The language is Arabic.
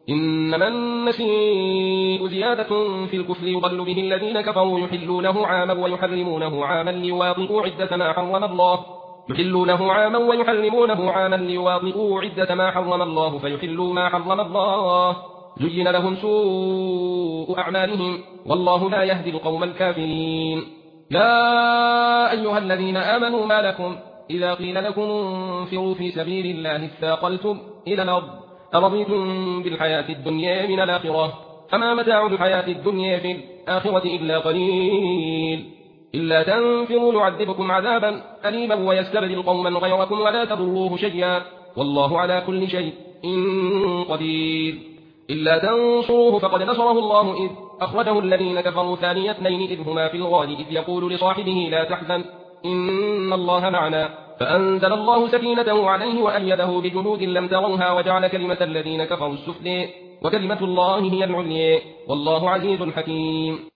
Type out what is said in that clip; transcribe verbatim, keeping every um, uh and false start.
إنما النسيء زيادة في الكفر يضل به الذين كفروا يحلونه عاما ويحرمونه عاما ليواطئوا عدة ما حرم الله يحلونه عاما ويحرمونه عاما ليواطئوا عدة ما حرم الله فيحلوا ما حرم الله زين لهم سوء أعمالهم والله لا يهدي القوم الكافرين. يا أيها الذين آمنوا ما لكم إذا قيل لكم انفروا في سبيل الله اثاقلتم إلى الأرض أرضيتم بالحياة الدنيا من الآخرة فما متاع الحياة الدنيا في الآخرة إلا قليل إلا تنفروا يعذبكم عذابا أليما ويستبدل قوما غيركم ولا تضروه شيئا والله على كل شيء قدير. إلا تنصروه فقد نصره الله إذ أخرجه الذين كفروا ثاني اثنين إذ هما في الغار إذ يقول لصاحبه لا تحزن إن الله معنا فأنزل الله سكينته عليه وأيده بجنود لم تروها وجعل كلمة الذين كفروا السفلى وكلمة الله هي العليا والله عزيز حكيم.